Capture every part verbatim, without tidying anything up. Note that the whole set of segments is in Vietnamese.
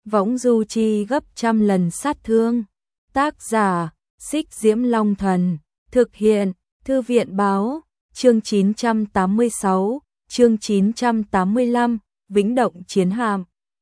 võng du chi gấp trăm lần sát thương. Tác giả, Xích Diễm Long Thần. Thực hiện, Thư viện Báo. Chương chín trăm tám mươi sáu, chương chín trăm tám mươi lăm, Vĩnh Động Chiến Hạm.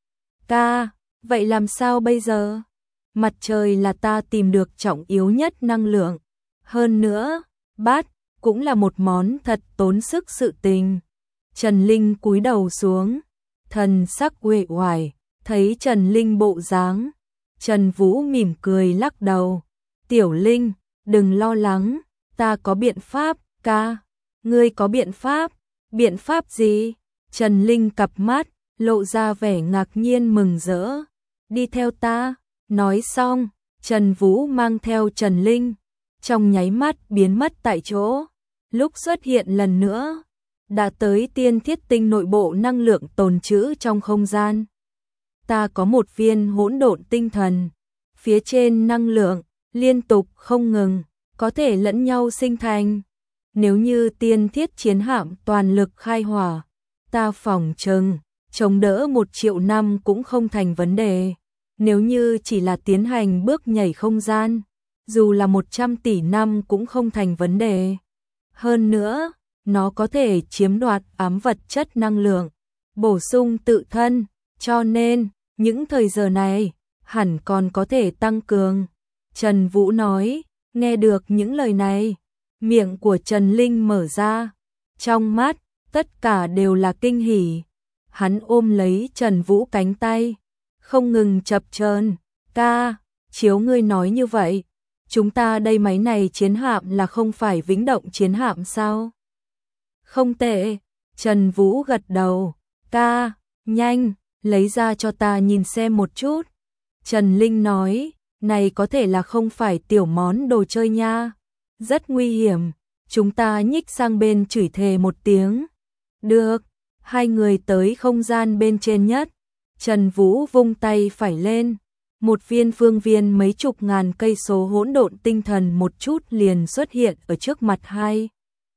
Ca, vậy làm sao bây giờ? Mặt trời là ta tìm được trọng yếu nhất năng lượng. Hơn nữa, bát cũng là một món thật tốn sức sự tình. Trần Linh cúi đầu xuống, thần sắc uể oải, thấy Trần Linh bộ dáng. Trần Vũ mỉm cười lắc đầu. Tiểu Linh, đừng lo lắng, ta có biện pháp, ca. Ngươi có biện pháp? Biện pháp gì? Trần Linh cặp mắt, lộ ra vẻ ngạc nhiên mừng rỡ. Đi theo ta. Nói xong, Trần Vũ mang theo Trần Linh, trong nháy mắt biến mất tại chỗ. Lúc xuất hiện lần nữa, đã tới tiên thiết tinh nội bộ năng lượng tồn trữ trong không gian. Ta có một viên hỗn độn tinh thần, phía trên năng lượng liên tục không ngừng, có thể lẫn nhau sinh thành. Nếu như tiên thiết chiến hạm toàn lực khai hỏa, ta phỏng chừng chống đỡ một triệu năm cũng không thành vấn đề. Nếu như chỉ là tiến hành bước nhảy không gian, dù là một trăm tỷ năm cũng không thành vấn đề. Hơn nữa, nó có thể chiếm đoạt ám vật chất năng lượng, bổ sung tự thân, cho nên, những thời giờ này, hẳn còn có thể tăng cường. Trần Vũ nói, nghe được những lời này, miệng của Trần Linh mở ra, trong mắt, tất cả đều là kinh hỉ. Hắn ôm lấy Trần Vũ cánh tay, không ngừng chập chờn. Ca, chiếu ngươi nói như vậy, chúng ta đây máy này chiến hạm là không phải Vĩnh Động chiến hạm sao? Không tệ, Trần Vũ gật đầu. Ca, nhanh, lấy ra cho ta nhìn xem một chút. Trần Linh nói, này có thể là không phải tiểu món đồ chơi nha. Rất nguy hiểm, chúng ta nhích sang bên chửi thề một tiếng. Được, hai người tới không gian bên trên nhất. Trần Vũ vung tay phải lên, một viên phương viên mấy chục ngàn cây số hỗn độn tinh thần một chút liền xuất hiện ở trước mặt hai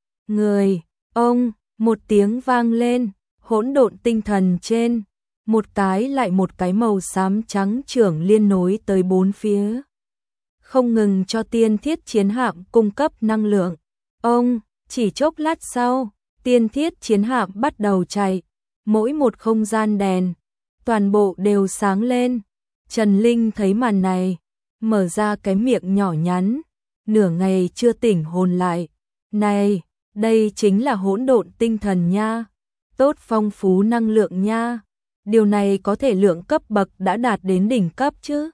người. Ông, một tiếng vang lên, hỗn độn tinh thần trên, một cái lại một cái màu xám trắng trưởng liên nối tới bốn phía, không ngừng cho tiên thiết chiến hạm cung cấp năng lượng. Ông, chỉ chốc lát sau, tiên thiết chiến hạm bắt đầu chạy, mỗi một không gian đèn toàn bộ đều sáng lên. Trần Linh thấy màn này, mở ra cái miệng nhỏ nhắn, nửa ngày chưa tỉnh hồn lại. Này, đây chính là hỗn độn tinh thần nha, tốt phong phú năng lượng nha, điều này có thể lượng cấp bậc đã đạt đến đỉnh cấp chứ.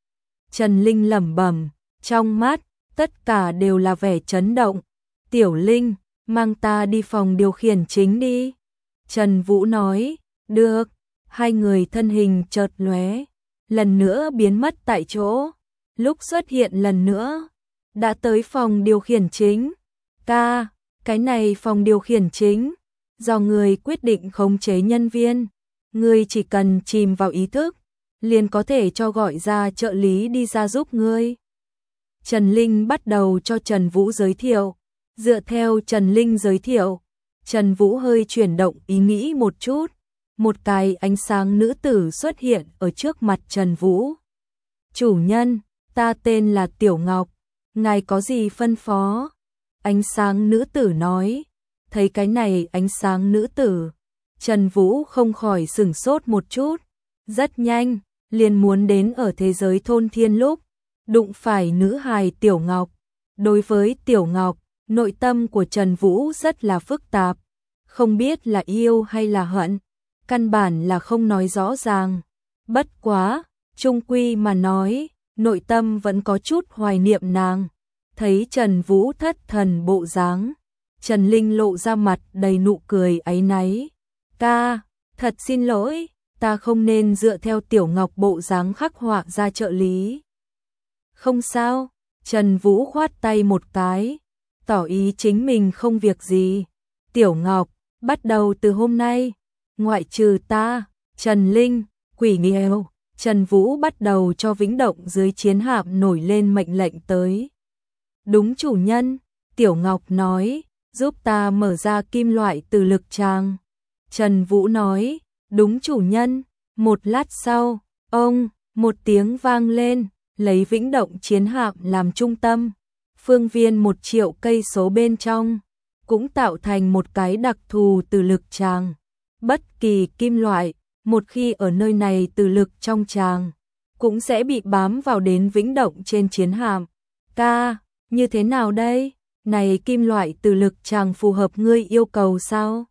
Trần Linh lẩm bẩm, trong mắt, tất cả đều là vẻ chấn động. Tiểu Linh, mang ta đi phòng điều khiển chính đi. Trần Vũ nói, được. Hai người thân hình chợt lóe, lần nữa biến mất tại chỗ. Lúc xuất hiện lần nữa, đã tới phòng điều khiển chính. Ca, cái này phòng điều khiển chính, do người quyết định khống chế nhân viên. Ngươi chỉ cần chìm vào ý thức, liền có thể cho gọi ra trợ lý đi ra giúp ngươi. Trần Linh bắt đầu cho Trần Vũ giới thiệu. Dựa theo Trần Linh giới thiệu, Trần Vũ hơi chuyển động ý nghĩ một chút. Một cái ánh sáng nữ tử xuất hiện ở trước mặt Trần Vũ. Chủ nhân, ta tên là Tiểu Ngọc, ngài có gì phân phó? Ánh sáng nữ tử nói. Thấy cái này ánh sáng nữ tử, Trần Vũ không khỏi sửng sốt một chút. Rất nhanh, liền muốn đến ở thế giới thôn thiên lúc, đụng phải nữ hài Tiểu Ngọc. Đối với Tiểu Ngọc, nội tâm của Trần Vũ rất là phức tạp, không biết là yêu hay là hận. Căn bản là không nói rõ ràng. Bất quá, chung quy mà nói, nội tâm vẫn có chút hoài niệm nàng. Thấy Trần Vũ thất thần bộ dáng, Trần Linh lộ ra mặt đầy nụ cười áy náy. Ca, thật xin lỗi, ta không nên dựa theo Tiểu Ngọc bộ dáng khắc họa ra trợ lý. Không sao, Trần Vũ khoát tay một cái, tỏ ý chính mình không việc gì. Tiểu Ngọc, bắt đầu từ hôm nay, ngoại trừ ta, Trần Linh, Quỷ Nghiêu, Trần Vũ bắt đầu cho Vĩnh Động dưới chiến hạm nổi lên mệnh lệnh tới. Đúng chủ nhân, Tiểu Ngọc nói, giúp ta mở ra kim loại từ lực tràng. Trần Vũ nói, đúng chủ nhân. Một lát sau, Ông, một tiếng vang lên, lấy Vĩnh Động chiến hạm làm trung tâm, phương viên một triệu cây số bên trong, cũng tạo thành một cái đặc thù từ lực tràng. Bất kỳ kim loại, một khi ở nơi này từ lực trong tràng, cũng sẽ bị bám vào đến Vĩnh Động trên chiến hạm. Ca, như thế nào đây? Này kim loại từ lực tràng phù hợp ngươi yêu cầu sao?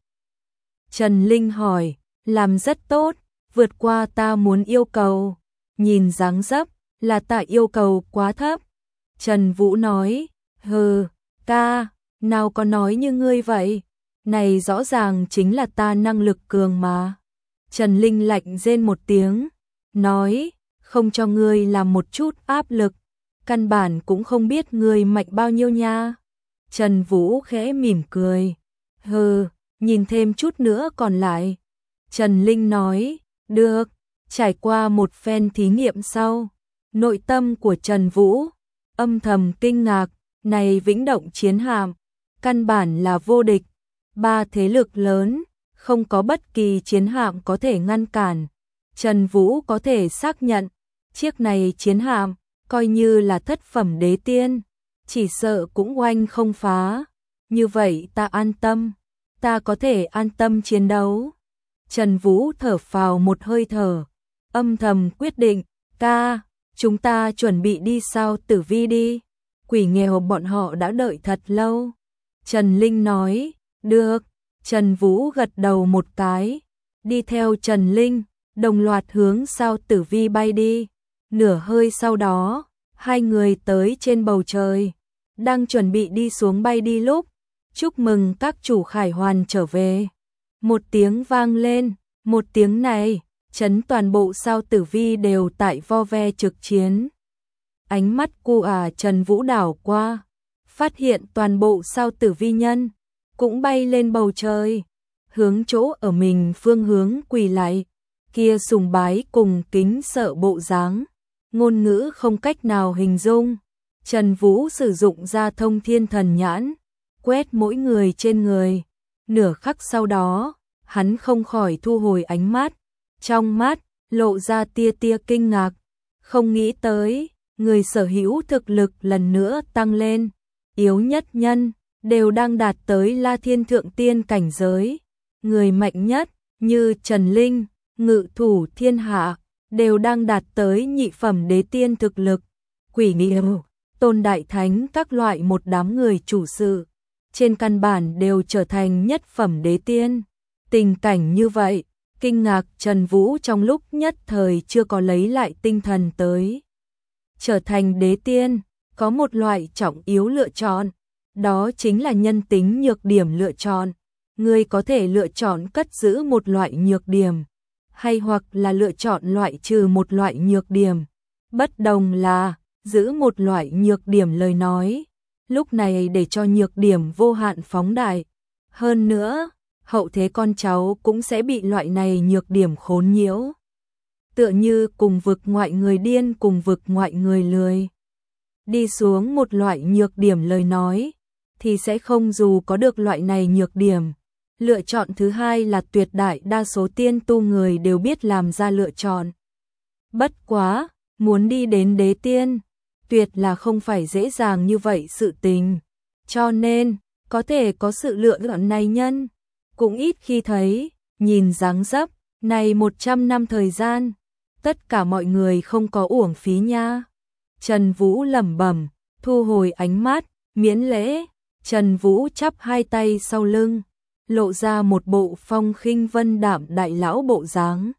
Trần Linh hỏi, làm rất tốt, vượt qua ta muốn yêu cầu. Nhìn dáng dấp, là ta yêu cầu quá thấp. Trần Vũ nói, hừ, ca, nào có nói như ngươi vậy? Này rõ ràng chính là ta năng lực cường mà. Trần Linh lạnh rên một tiếng, nói, không cho ngươi làm một chút áp lực, căn bản cũng không biết ngươi mạnh bao nhiêu nha. Trần Vũ khẽ mỉm cười, hừ, nhìn thêm chút nữa còn lại. Trần Linh nói, được, trải qua một phen thí nghiệm sau, nội tâm của Trần Vũ âm thầm kinh ngạc, này Vĩnh Động chiến hạm, căn bản là vô địch, ba thế lực lớn, không có bất kỳ chiến hạm có thể ngăn cản. Trần Vũ có thể xác nhận, chiếc này chiến hạm, coi như là thất phẩm đế tiên, chỉ sợ cũng oanh không phá. Như vậy ta an tâm, ta có thể an tâm chiến đấu. Trần Vũ thở phào một hơi thở, âm thầm quyết định, ca, chúng ta chuẩn bị đi sao Tử Vi đi, quỷ nghèo bọn họ đã đợi thật lâu. Trần Linh nói, được. Trần Vũ gật đầu một cái, đi theo Trần Linh, đồng loạt hướng sao Tử Vi bay đi. Nửa hơi sau đó, hai người tới trên bầu trời, đang chuẩn bị đi xuống bay đi lúc, chúc mừng các chủ khải hoàn trở về. Một tiếng vang lên, một tiếng này, chấn toàn bộ sao Tử Vi đều tại vo ve trực chiến. Ánh mắt cu à Trần Vũ đảo qua, phát hiện toàn bộ sao Tử Vi nhân cũng bay lên bầu trời, hướng chỗ ở mình phương hướng quỳ lại, kia sùng bái cùng kính sợ bộ dáng, ngôn ngữ không cách nào hình dung. Trần Vũ sử dụng ra thông thiên thần nhãn, quét mỗi người trên người, nửa khắc sau đó, hắn không khỏi thu hồi ánh mắt, trong mắt lộ ra tia tia kinh ngạc, không nghĩ tới, người sở hữu thực lực lần nữa tăng lên, yếu nhất nhân đều đang đạt tới La Thiên Thượng Tiên cảnh giới, người mạnh nhất như Trần Linh, ngự thủ thiên hạ, đều đang đạt tới nhị phẩm đế tiên thực lực. Quỷ nghèo, Tôn Đại Thánh các loại một đám người chủ sự, trên căn bản đều trở thành nhất phẩm đế tiên. Tình cảnh như vậy, kinh ngạc Trần Vũ trong lúc nhất thời chưa có lấy lại tinh thần tới. Trở thành đế tiên, có một loại trọng yếu lựa chọn, đó chính là nhân tính nhược điểm lựa chọn. Người có thể lựa chọn cất giữ một loại nhược điểm, hay hoặc là lựa chọn loại trừ một loại nhược điểm. Bất đồng là, giữ một loại nhược điểm lời nói, lúc này để cho nhược điểm vô hạn phóng đại. Hơn nữa, hậu thế con cháu cũng sẽ bị loại này nhược điểm khốn nhiễu. Tựa như cùng vực ngoại người điên cùng vực ngoại người lười. Đi xuống một loại nhược điểm lời nói, thì sẽ không dù có được loại này nhược điểm. Lựa chọn thứ hai là tuyệt đại đa số tiên tu người đều biết làm ra lựa chọn. Bất quá, muốn đi đến đế tiên, tuyệt là không phải dễ dàng như vậy sự tình. Cho nên, có thể có sự lựa chọn này nhân, cũng ít khi thấy, nhìn dáng dấp, này một trăm năm thời gian, tất cả mọi người không có uổng phí nha. Trần Vũ lẩm bẩm, thu hồi ánh mắt, miễn lễ. Trần Vũ chắp hai tay sau lưng, lộ ra một bộ phong khinh vân đạm đại lão bộ dáng.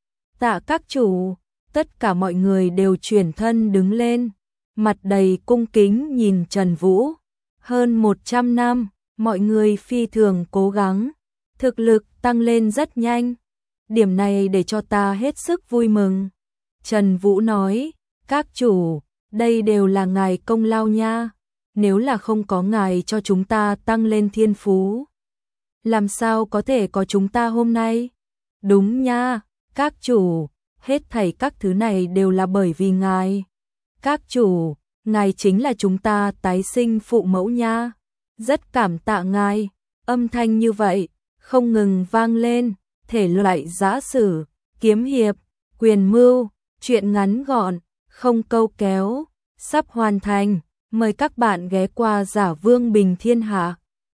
Tạ các chủ, tất cả mọi người đều chuyển thân đứng lên, mặt đầy cung kính nhìn Trần Vũ. Hơn một trăm năm, mọi người phi thường cố gắng, thực lực tăng lên rất nhanh. Điểm này để cho ta hết sức vui mừng. Trần Vũ nói, các chủ, đây đều là ngài công lao nha. Nếu là không có ngài cho chúng ta tăng lên thiên phú, làm sao có thể có chúng ta hôm nay? Đúng nha, các chủ, hết thảy các thứ này đều là bởi vì ngài. Các chủ, ngài chính là chúng ta tái sinh phụ mẫu nha. Rất cảm tạ ngài. Âm thanh như vậy, không ngừng vang lên, thể loại giã sử, kiếm hiệp, quyền mưu, Chuyện ngắn gọn, không câu kéo, sắp hoàn thành. Mời các bạn ghé qua Giả Vương Bình Thiên Hạ.